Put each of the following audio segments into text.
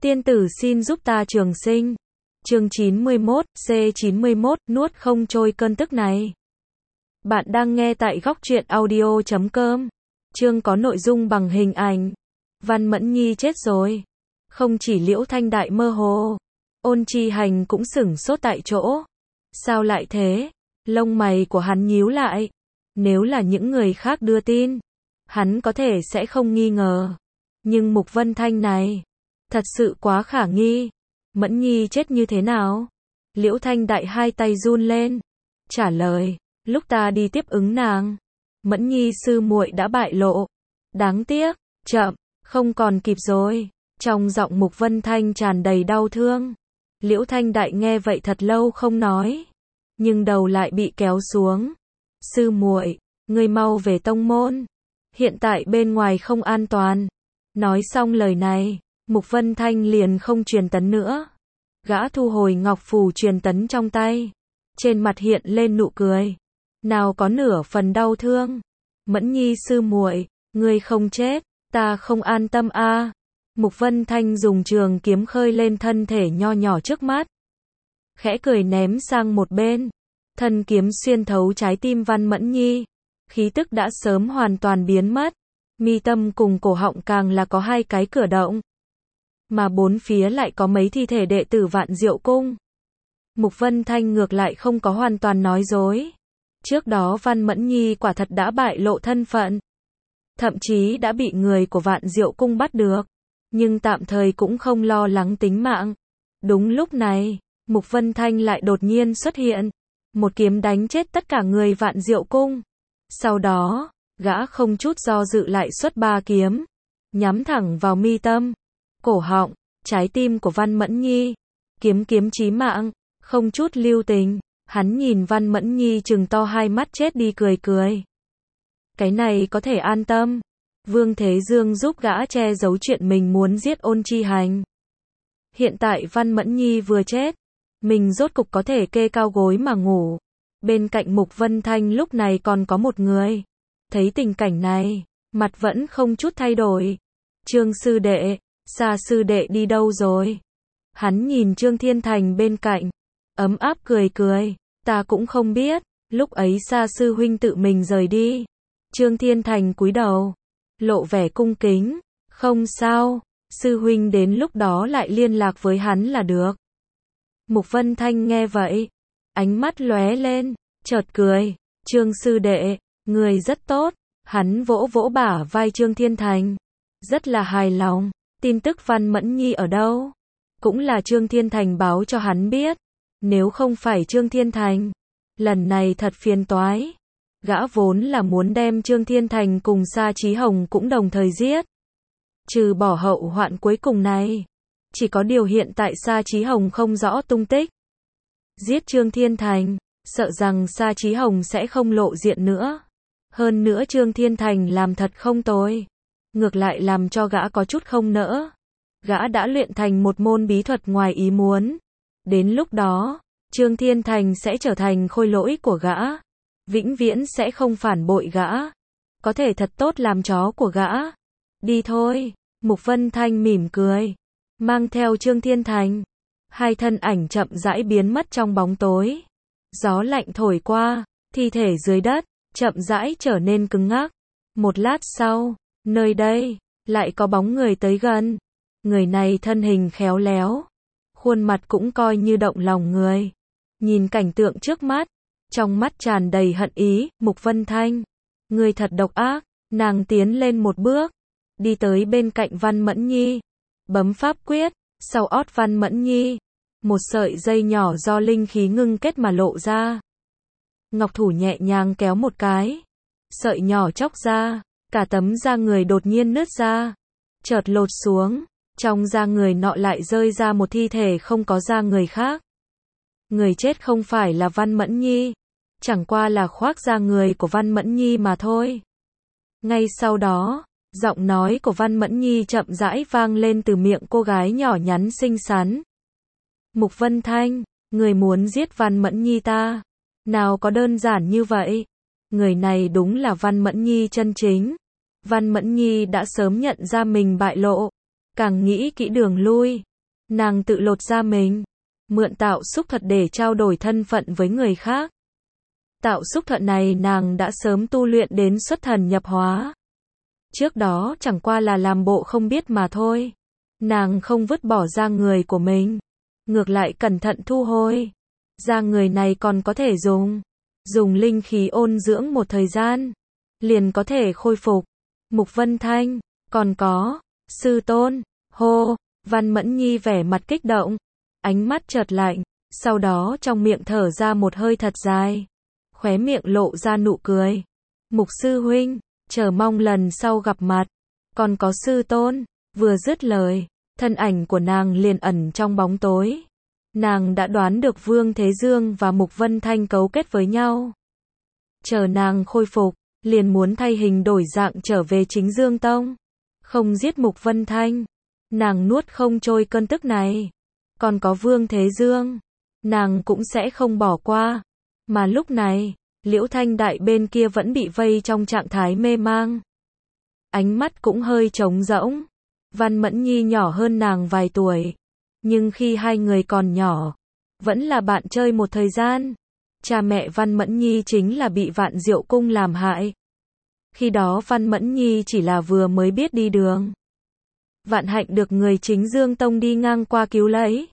Tiên tử xin giúp ta trường sinh. Chương 91, C91, nuốt không trôi cơn tức này. Bạn đang nghe tại góc truyện audio.com. Chương có nội dung bằng hình ảnh. Văn Mẫn Nhi chết rồi. Không chỉ Liễu Thanh Đại mơ hồ, Ôn Chi Hành cũng sửng sốt tại chỗ. Sao lại thế? Lông mày của hắn nhíu lại. Nếu là những người khác đưa tin, hắn có thể sẽ không nghi ngờ. Nhưng Mục Vân Thanh này, thật sự quá khả nghi. Mẫn Nhi chết như thế nào? Liễu Thanh Đại hai tay run lên, trả lời, lúc ta đi tiếp ứng nàng, Mẫn Nhi sư muội đã bại lộ. Đáng tiếc, chậm, không còn kịp rồi. Trong giọng Mục Vân Thanh tràn đầy đau thương. Liễu Thanh Đại nghe vậy thật lâu không nói, nhưng đầu lại bị kéo xuống. Sư muội, ngươi mau về tông môn. Hiện tại bên ngoài không an toàn. Nói xong lời này, Mục Vân Thanh liền không truyền tấn nữa. Gã thu hồi ngọc phù truyền tấn trong tay. Trên mặt hiện lên nụ cười. Nào có nửa phần đau thương. Mẫn Nhi sư muội, ngươi không chết, ta không an tâm a. Mục Vân Thanh dùng trường kiếm khơi lên thân thể nho nhỏ trước mắt. Khẽ cười ném sang một bên. Thân kiếm xuyên thấu trái tim Văn Mẫn Nhi. Khí tức đã sớm hoàn toàn biến mất. Mi tâm cùng cổ họng càng là có hai cái cửa động. Mà bốn phía lại có mấy thi thể đệ tử Vạn Diệu Cung. Mục Vân Thanh ngược lại không có hoàn toàn nói dối. Trước đó Văn Mẫn Nhi quả thật đã bại lộ thân phận. Thậm chí đã bị người của Vạn Diệu Cung bắt được. Nhưng tạm thời cũng không lo lắng tính mạng. Đúng lúc này, Mục Vân Thanh lại đột nhiên xuất hiện. Một kiếm đánh chết tất cả người Vạn Diệu Cung. Sau đó, gã không chút do dự lại xuất ba kiếm. Nhắm thẳng vào mi tâm, cổ họng, trái tim của Văn Mẫn Nhi. Kiếm chí mạng, không chút lưu tình. Hắn nhìn Văn Mẫn Nhi trừng to hai mắt chết đi cười cười. Cái này có thể an tâm. Vương Thế Dương giúp gã che giấu chuyện mình muốn giết Ôn Chi Hành. Hiện tại Văn Mẫn Nhi vừa chết, mình rốt cục có thể kê cao gối mà ngủ. Bên cạnh Mục Vân Thanh lúc này còn có một người. Thấy tình cảnh này, mặt vẫn không chút thay đổi. Trương sư đệ, Sa sư đệ đi đâu rồi? Hắn nhìn Trương Thiên Thành bên cạnh, ấm áp cười cười, ta cũng không biết, lúc ấy Sa sư huynh tự mình rời đi. Trương Thiên Thành cúi đầu, lộ vẻ cung kính, không sao, sư huynh đến lúc đó lại liên lạc với hắn là được. Mục Vân Thanh nghe vậy, ánh mắt lóe lên, chợt cười, Trương sư đệ, người rất tốt. Hắn vỗ vỗ bả vai Trương Thiên Thành, rất là hài lòng. Tin tức Văn Mẫn Nhi ở đâu? Cũng là Trương Thiên Thành báo cho hắn biết. Nếu không phải Trương Thiên Thành, lần này thật phiền toái. Gã vốn là muốn đem Trương Thiên Thành cùng Sa Chí Hồng cũng đồng thời giết. Trừ bỏ hậu hoạn cuối cùng này. Chỉ có điều hiện tại Sa Chí Hồng không rõ tung tích. Giết Trương Thiên Thành, sợ rằng Sa Chí Hồng sẽ không lộ diện nữa. Hơn nữa Trương Thiên Thành làm thật không tồi. Ngược lại làm cho gã có chút không nỡ. Gã đã luyện thành một môn bí thuật ngoài ý muốn. Đến lúc đó, Trương Thiên Thành sẽ trở thành khôi lỗi của gã. Vĩnh viễn sẽ không phản bội gã. Có thể thật tốt làm chó của gã. Đi thôi, Mục Vân Thanh mỉm cười. Mang theo Trương Thiên Thành. Hai thân ảnh chậm rãi biến mất trong bóng tối. Gió lạnh thổi qua, thi thể dưới đất chậm rãi trở nên cứng ngắc. Một lát sau, nơi đây lại có bóng người tới gần. Người này thân hình khéo léo, khuôn mặt cũng coi như động lòng người. Nhìn cảnh tượng trước mắt, trong mắt tràn đầy hận ý. Mục Vân Thanh, người thật độc ác. Nàng tiến lên một bước, đi tới bên cạnh Văn Mẫn Nhi, bấm pháp quyết. Sau ót Văn Mẫn Nhi, một sợi dây nhỏ do linh khí ngưng kết mà lộ ra. Ngọc thủ nhẹ nhàng kéo một cái, sợi nhỏ chóc ra, cả tấm da người đột nhiên nứt ra, chợt lột xuống, trong da người nọ lại rơi ra một thi thể không có da người khác. Người chết không phải là Văn Mẫn Nhi, chẳng qua là khoác da người của Văn Mẫn Nhi mà thôi. Ngay sau đó, giọng nói của Văn Mẫn Nhi chậm rãi vang lên từ miệng cô gái nhỏ nhắn xinh xắn. Mục Vân Thanh, người muốn giết Văn Mẫn Nhi ta? Nào có đơn giản như vậy. Người này đúng là Văn Mẫn Nhi chân chính. Văn Mẫn Nhi đã sớm nhận ra mình bại lộ. Càng nghĩ kỹ đường lui, Nàng tự lột da mình, mượn tạo xúc thuật để trao đổi thân phận với người khác. Tạo xúc thuật này nàng đã sớm tu luyện đến xuất thần nhập hóa. Trước đó chẳng qua là làm bộ không biết mà thôi. Nàng không vứt bỏ da người của mình, ngược lại cẩn thận thu hồi. Da người này còn có thể dùng linh khí ôn dưỡng một thời gian, liền có thể khôi phục. Mục Vân Thanh, còn có, sư tôn, hô, Văn Mẫn Nhi vẻ mặt kích động, ánh mắt chợt lạnh, sau đó trong miệng thở ra một hơi thật dài, khóe miệng lộ ra nụ cười. Mục sư huynh, chờ mong lần sau gặp mặt, còn có sư tôn, vừa dứt lời, thân ảnh của nàng liền ẩn trong bóng tối. Nàng đã đoán được Vương Thế Dương và Mục Vân Thanh cấu kết với nhau. Chờ nàng khôi phục, liền muốn thay hình đổi dạng trở về Chính Dương Tông. Không giết Mục Vân Thanh, nàng nuốt không trôi cơn tức này. Còn có Vương Thế Dương, nàng cũng sẽ không bỏ qua. Mà lúc này, Liễu Thanh Đại bên kia vẫn bị vây trong trạng thái mê mang. Ánh mắt cũng hơi trống rỗng. Văn Mẫn Nhi nhỏ hơn nàng vài tuổi. Nhưng khi hai người còn nhỏ, vẫn là bạn chơi một thời gian. Cha mẹ Văn Mẫn Nhi chính là bị Vạn Diệu Cung làm hại. Khi đó Văn Mẫn Nhi chỉ là vừa mới biết đi đường. Vạn hạnh được người Chính Dương Tông đi ngang qua cứu lấy.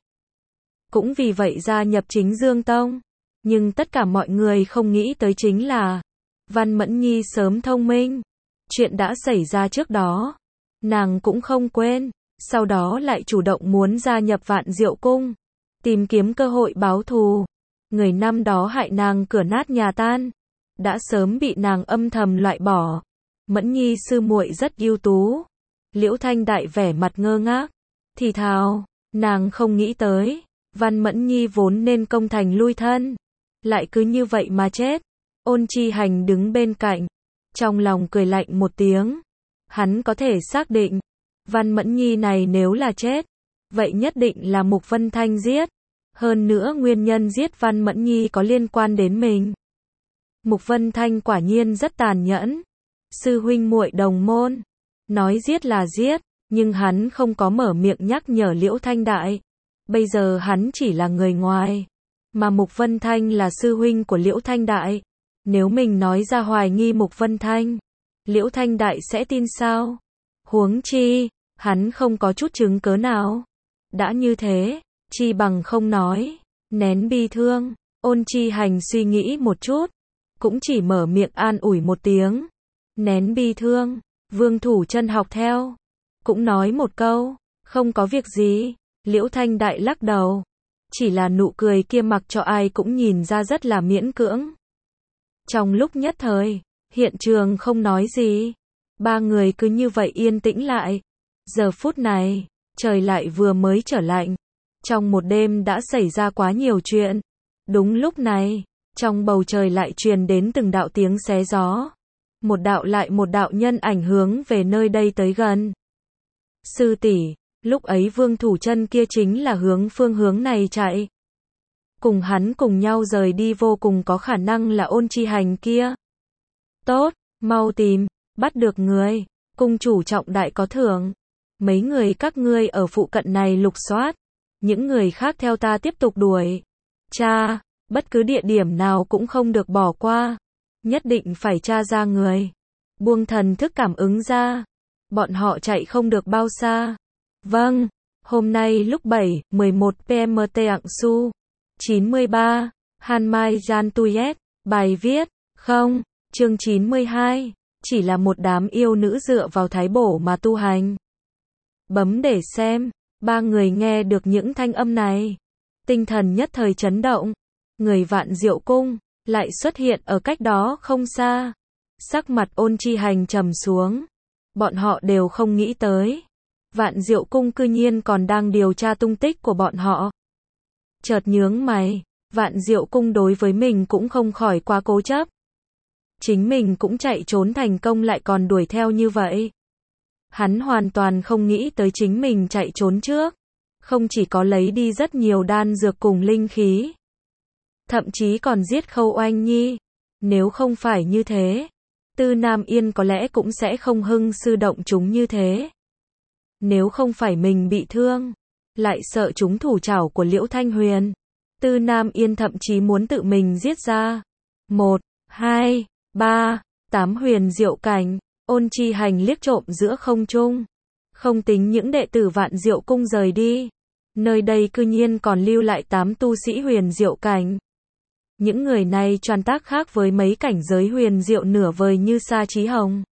Cũng vì vậy gia nhập Chính Dương Tông. Nhưng tất cả mọi người không nghĩ tới chính là Văn Mẫn Nhi sớm thông minh. Chuyện đã xảy ra trước đó, nàng cũng không quên. Sau đó lại chủ động muốn gia nhập Vạn Diệu Cung, tìm kiếm cơ hội báo thù. Người năm đó hại nàng cửa nát nhà tan, đã sớm bị nàng âm thầm loại bỏ. Mẫn Nhi sư muội rất ưu tú. Liễu Thanh Đại vẻ mặt ngơ ngác, thì thào, nàng không nghĩ tới, Văn Mẫn Nhi vốn nên công thành lui thân, lại cứ như vậy mà chết. Ôn Chi Hành đứng bên cạnh, trong lòng cười lạnh một tiếng. Hắn có thể xác định, Văn Mẫn Nhi này nếu là chết, vậy nhất định là Mục Vân Thanh giết. Hơn nữa nguyên nhân giết Văn Mẫn Nhi có liên quan đến mình. Mục Vân Thanh quả nhiên rất tàn nhẫn. Sư huynh muội đồng môn, nói giết là giết, nhưng hắn không có mở miệng nhắc nhở Liễu Thanh Đại. Bây giờ hắn chỉ là người ngoài, mà Mục Vân Thanh là sư huynh của Liễu Thanh Đại. Nếu mình nói ra hoài nghi Mục Vân Thanh, Liễu Thanh Đại sẽ tin sao? Huống chi, hắn không có chút chứng cớ nào. Đã như thế, chi bằng không nói, nén bi thương. Ôn Chi Hành suy nghĩ một chút, cũng chỉ mở miệng an ủi một tiếng. Nén bi thương, Vương Thủ Chân học theo, cũng nói một câu, không có việc gì. Liễu Thanh Đại lắc đầu, chỉ là nụ cười kia mặc cho ai cũng nhìn ra rất là miễn cưỡng. Trong lúc nhất thời, hiện trường không nói gì, ba người cứ như vậy yên tĩnh lại. Giờ phút này, trời lại vừa mới trở lạnh. Trong một đêm đã xảy ra quá nhiều chuyện. Đúng lúc này, trong bầu trời lại truyền đến từng đạo tiếng xé gió. Một đạo lại một đạo nhân ảnh hướng về nơi đây tới gần. Sư tỷ, lúc ấy Vương Thủ Chân kia chính là hướng phương hướng này chạy. Cùng hắn cùng nhau rời đi vô cùng có khả năng là Ôn Chi Hành kia. Tốt, mau tìm, bắt được người, cung chủ trọng đại có thưởng. Mấy người các ngươi ở phụ cận này lục soát, những người khác theo ta tiếp tục đuổi. Cha, bất cứ địa điểm nào cũng không được bỏ qua, nhất định phải tra ra người. Buông thần thức cảm ứng ra, bọn họ chạy không được bao xa. Vâng, hôm nay lúc 7:11 PM Tạng Su 93, Han Mai Jan Tuyet, bài viết, không, chương 92, chỉ là một đám yêu nữ dựa vào thái bổ mà tu hành. Bấm để xem, ba người nghe được những thanh âm này. Tinh thần nhất thời chấn động, người Vạn Diệu Cung, lại xuất hiện ở cách đó không xa. Sắc mặt Ôn Chi Hành trầm xuống, bọn họ đều không nghĩ tới. Vạn Diệu Cung cư nhiên còn đang điều tra tung tích của bọn họ. Chợt nhướng mày, Vạn Diệu Cung đối với mình cũng không khỏi quá cố chấp. Chính mình cũng chạy trốn thành công lại còn đuổi theo như vậy. Hắn hoàn toàn không nghĩ tới chính mình chạy trốn trước. Không chỉ có lấy đi rất nhiều đan dược cùng linh khí, thậm chí còn giết Khâu Oanh Nhi. Nếu không phải như thế, Tư Nam Yên có lẽ cũng sẽ không hưng sư động chúng như thế. Nếu không phải mình bị thương, lại sợ chúng thủ trảo của Liễu Thanh Huyền. Tư Nam Yên thậm chí muốn tự mình giết ra. 1, 2, 3, 8 huyền diệu cảnh, Ôn Chi Hành liếc trộm giữa không trung. Không tính những đệ tử Vạn Diệu Cung rời đi. Nơi đây cư nhiên còn lưu lại 8 tu sĩ huyền diệu cảnh. Những người này tràn tác khác với mấy cảnh giới huyền diệu nửa vời như Sa Chí Hồng.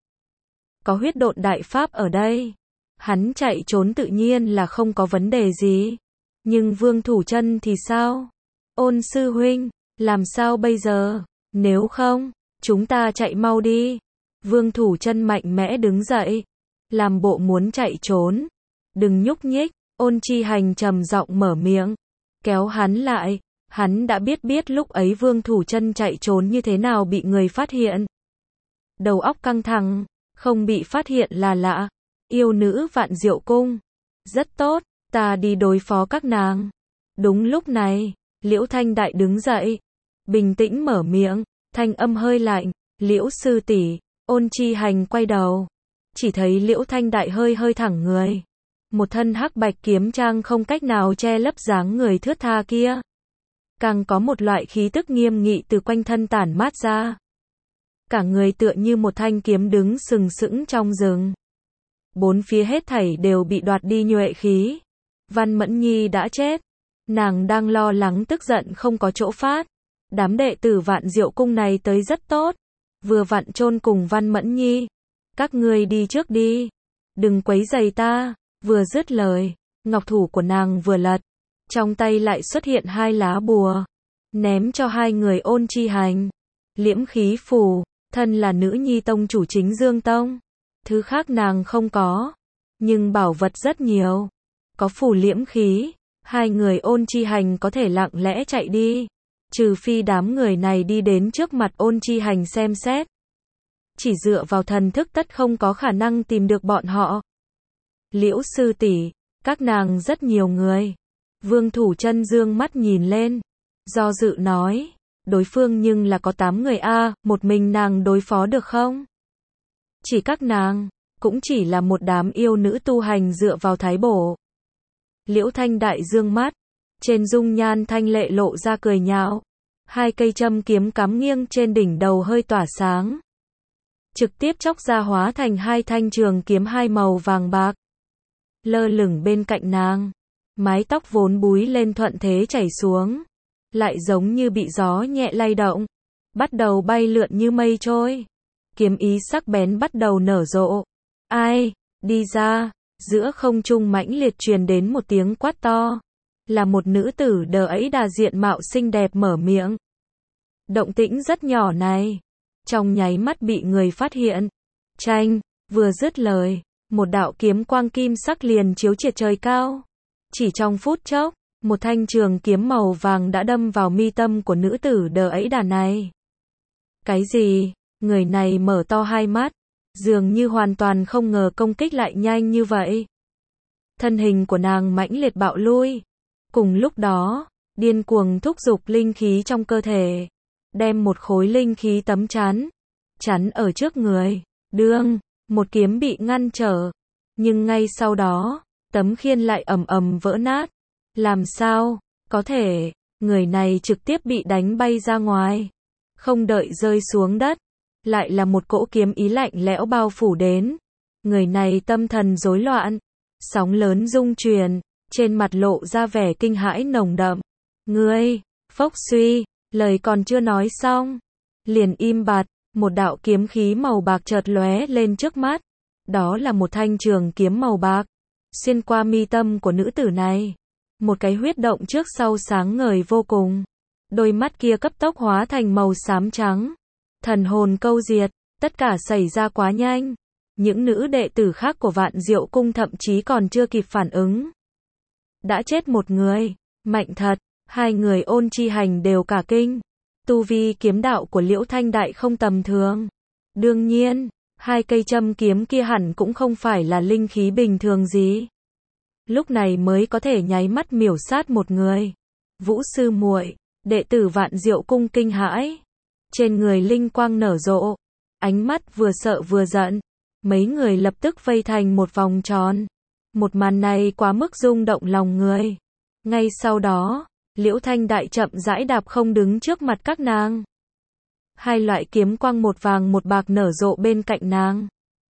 Có huyết độn đại pháp ở đây. Hắn chạy trốn tự nhiên là không có vấn đề gì. Nhưng Vương Thủ Chân thì sao? Ôn sư huynh, làm sao bây giờ? Nếu không, chúng ta chạy mau đi. Vương Thủ Chân mạnh mẽ đứng dậy, làm bộ muốn chạy trốn. Đừng nhúc nhích, Ôn Chi Hành trầm giọng mở miệng, kéo hắn lại. Hắn đã biết lúc ấy Vương Thủ Chân chạy trốn như thế nào bị người phát hiện. Đầu óc căng thẳng, không bị phát hiện là lạ. Yêu nữ Vạn Diệu Cung. Rất tốt, ta đi đối phó các nàng. Đúng lúc này, Liễu Thanh Đại đứng dậy, bình tĩnh mở miệng, thanh âm hơi lạnh, Liễu sư tỷ. Ôn Chi Hành quay đầu, chỉ thấy Liễu Thanh Đại hơi thẳng người. Một thân hắc bạch kiếm trang không cách nào che lấp dáng người thướt tha kia. Càng có một loại khí tức nghiêm nghị từ quanh thân tản mát ra. Cả người tựa như một thanh kiếm đứng sừng sững trong rừng. Bốn phía hết thảy đều bị đoạt đi nhuệ khí. Văn Mẫn Nhi đã chết. Nàng đang lo lắng tức giận không có chỗ phát. Đám đệ tử Vạn Diệu Cung này tới rất tốt. Vừa vặn chôn cùng Văn Mẫn Nhi. Các ngươi đi trước đi. Đừng quấy rầy ta. Vừa dứt lời, ngọc thủ của nàng vừa lật. Trong tay lại xuất hiện 2 lá bùa. Ném cho 2 người Ôn Chi Hành. Liễm khí phù, thân là nữ nhi tông chủ chính Dương Tông. Thứ khác nàng không có. Nhưng bảo vật rất nhiều. Có phù liễm khí. 2 người Ôn Chi Hành có thể lặng lẽ chạy đi. Trừ phi đám người này đi đến trước mặt Ôn Chi Hành xem xét. Chỉ dựa vào thần thức tất không có khả năng tìm được bọn họ. Liễu sư tỷ, các nàng rất nhiều người. Vương Thủ Chân dương mắt nhìn lên. Do dự nói, đối phương nhưng là có 8 người a, một mình nàng đối phó được không? Chỉ các nàng, cũng chỉ là một đám yêu nữ tu hành dựa vào thái bổ. Liễu Thanh Đại dương mắt, trên dung nhan thanh lệ lộ ra cười nhạo. 2 cây châm kiếm cắm nghiêng trên đỉnh đầu hơi tỏa sáng. Trực tiếp chóc ra hóa thành 2 thanh trường kiếm 2 màu vàng bạc. Lơ lửng bên cạnh nàng. Mái tóc vốn búi lên thuận thế chảy xuống. Lại giống như bị gió nhẹ lay động. Bắt đầu bay lượn như mây trôi. Kiếm ý sắc bén bắt đầu nở rộ. Ai, đi ra. Giữa không trung mãnh liệt truyền đến một tiếng quát to. Là một nữ tử đờ ấy đà diện mạo xinh đẹp mở miệng. Động tĩnh rất nhỏ này. Trong nháy mắt bị người phát hiện. Chanh, vừa dứt lời. Một đạo kiếm quang kim sắc liền chiếu triệt trời cao. Chỉ trong phút chốc, một thanh trường kiếm màu vàng đã đâm vào mi tâm của nữ tử đờ ấy đà này. Cái gì? Người này mở to 2 mắt, dường như hoàn toàn không ngờ công kích lại nhanh như vậy. Thân hình của nàng mãnh liệt bạo lui. Cùng lúc đó, điên cuồng thúc giục linh khí trong cơ thể, đem một khối linh khí tấm chắn ở trước người. Đương, một kiếm bị ngăn trở, nhưng ngay sau đó, tấm khiên lại ầm ầm vỡ nát. Làm sao có thể, người này trực tiếp bị đánh bay ra ngoài, không đợi rơi xuống đất, lại là một cỗ kiếm ý lạnh lẽo bao phủ đến. Người này tâm thần rối loạn, sóng lớn rung truyền, trên mặt lộ ra vẻ kinh hãi nồng đậm. Ngươi, phốc suy, lời còn chưa nói xong, liền im bặt, một đạo kiếm khí màu bạc chợt lóe lên trước mắt. Đó là một thanh trường kiếm màu bạc, xuyên qua mi tâm của nữ tử này. Một cái huyết động trước sau sáng ngời vô cùng. Đôi mắt kia cấp tốc hóa thành màu xám trắng. Thần hồn câu diệt, tất cả xảy ra quá nhanh. Những nữ đệ tử khác của Vạn Diệu Cung thậm chí còn chưa kịp phản ứng. Đã chết một người, mạnh thật, 2 người Ôn Chi Hành đều cả kinh. Tu vi kiếm đạo của Liễu Thanh Đại không tầm thường. Đương nhiên, 2 cây châm kiếm kia hẳn cũng không phải là linh khí bình thường gì. Lúc này mới có thể nháy mắt miểu sát một người. Vũ sư muội, đệ tử Vạn Diệu Cung kinh hãi. Trên người linh quang nở rộ, ánh mắt vừa sợ vừa giận. Mấy người lập tức vây thành một vòng tròn. Một màn này quá mức rung động lòng người. Ngay sau đó, Liễu Thanh Đại chậm rãi đạp không đứng trước mặt các nàng. Hai loại kiếm quang một vàng một bạc nở rộ bên cạnh nàng.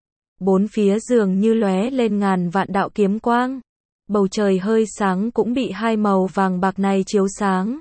Bốn phía dường như lóe lên ngàn vạn đạo kiếm quang. Bầu trời hơi sáng cũng bị hai màu vàng bạc này chiếu sáng.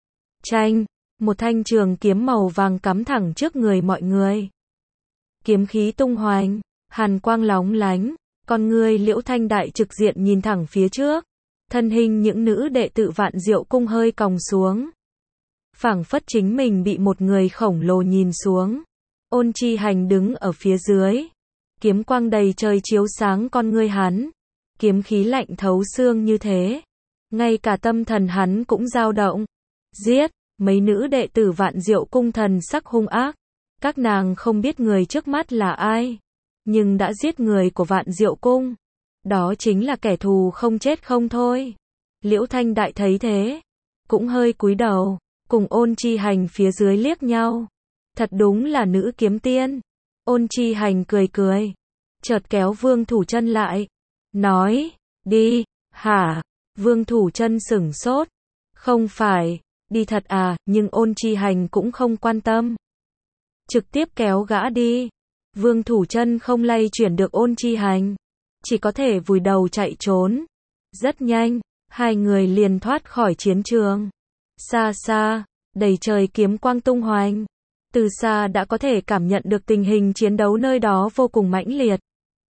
Chanh, một thanh trường kiếm màu vàng cắm thẳng trước người mọi người. Kiếm khí tung hoành, hàn quang lóng lánh, con người Liễu Thanh Đại trực diện nhìn thẳng phía trước. Thân hình những nữ đệ tử Vạn Diệu Cung hơi còng xuống. Phảng phất chính mình bị một người khổng lồ nhìn xuống. Ôn Chi Hành đứng ở phía dưới. Kiếm quang đầy trời chiếu sáng con ngươi hắn. Kiếm khí lạnh thấu xương như thế. Ngay cả tâm thần hắn cũng dao động. Giết, mấy nữ đệ tử Vạn Diệu Cung thần sắc hung ác. Các nàng không biết người trước mắt là ai. Nhưng đã giết người của Vạn Diệu Cung. Đó chính là kẻ thù không chết không thôi. Liễu Thanh Đại thấy thế. Cũng hơi cúi đầu. Cùng Ôn Chi Hành phía dưới liếc nhau. Thật đúng là nữ kiếm tiên. Ôn Chi Hành cười cười. Chợt kéo Vương Thủ Chân lại. Nói, đi, hả? Vương Thủ Chân sửng sốt. Không phải, đi thật à, nhưng Ôn Chi Hành cũng không quan tâm. Trực tiếp kéo gã đi. Vương Thủ Chân không lay chuyển được Ôn Chi Hành. Chỉ có thể vùi đầu chạy trốn. Rất nhanh, hai người liền thoát khỏi chiến trường. Xa xa, đầy trời kiếm quang tung hoành. Từ xa đã có thể cảm nhận được tình hình chiến đấu nơi đó vô cùng mãnh liệt.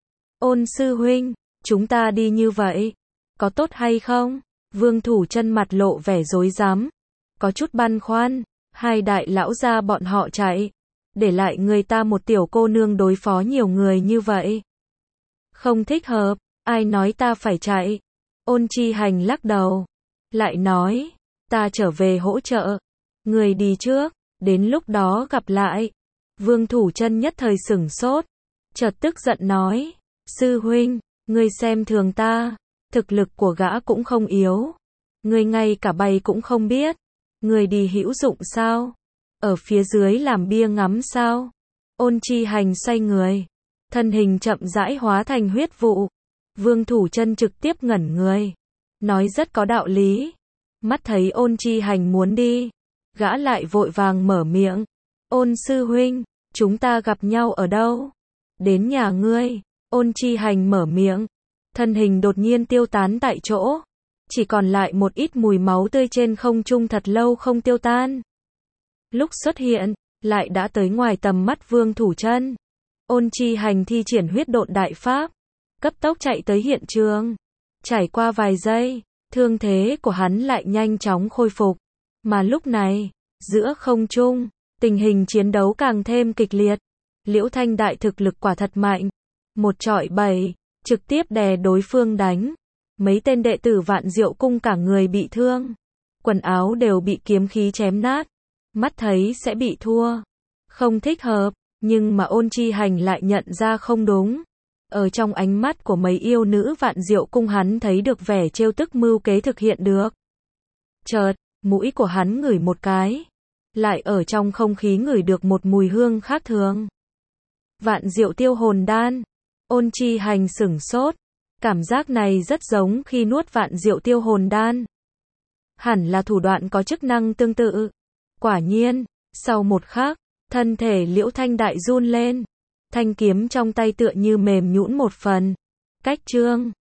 Ôn sư huynh, chúng ta đi như vậy, có tốt hay không? Vương Thủ Chân mặt lộ vẻ rối rắm, có chút băn khoăn. Hai đại lão gia bọn họ chạy, để lại người ta một tiểu cô nương đối phó nhiều người như vậy. Không thích hợp, ai nói ta phải chạy? Ôn Chi Hành lắc đầu, lại nói, ta trở về hỗ trợ, người đi trước, đến lúc đó gặp lại. Vương Thủ Chân nhất thời sửng sốt, chợt tức giận nói, sư huynh, ngươi xem thường ta, thực lực của gã cũng không yếu, ngươi ngay cả bay cũng không biết, ngươi đi hữu dụng sao? Ở phía dưới làm bia ngắm sao? Ôn Chi Hành xoay người, thân hình chậm rãi hóa thành huyết vụ. Vương Thủ Chân trực tiếp ngẩn người, nói rất có đạo lý. Mắt thấy Ôn Chi Hành muốn đi, gã lại vội vàng mở miệng. Ôn sư huynh, chúng ta gặp nhau ở đâu? Đến nhà ngươi. Ôn Chi Hành mở miệng, thân hình đột nhiên tiêu tán tại chỗ. Chỉ còn lại một ít mùi máu tươi trên không trung thật lâu không tiêu tan. Lúc xuất hiện, lại đã tới ngoài tầm mắt Vương Thủ Chân. Ôn Chi Hành thi triển huyết độn đại pháp, cấp tốc chạy tới hiện trường. Trải qua vài giây, thương thế của hắn lại nhanh chóng khôi phục. Mà lúc này, giữa không trung, tình hình chiến đấu càng thêm kịch liệt. Liễu Thanh Đại thực lực quả thật mạnh. Một trọi bảy, trực tiếp đè đối phương đánh. Mấy tên đệ tử Vạn Diệu Cung cả người bị thương. Quần áo đều bị kiếm khí chém nát. Mắt thấy sẽ bị thua. Không thích hợp, nhưng mà Ôn Chi Hành lại nhận ra không đúng. Ở trong ánh mắt của mấy yêu nữ Vạn Diệu Cung hắn thấy được vẻ trêu tức mưu kế thực hiện được. Chợt, mũi của hắn ngửi một cái. Lại ở trong không khí ngửi được một mùi hương khác thường. Vạn Diệu Tiêu Hồn Đan. Ôn Chi Hành sửng sốt. Cảm giác này rất giống khi nuốt Vạn Diệu Tiêu Hồn Đan. Hẳn là thủ đoạn có chức năng tương tự. Quả nhiên, sau một khắc, thân thể Liễu Thanh Đại run lên. Thanh kiếm trong tay tựa như mềm nhũn một phần. Cách chương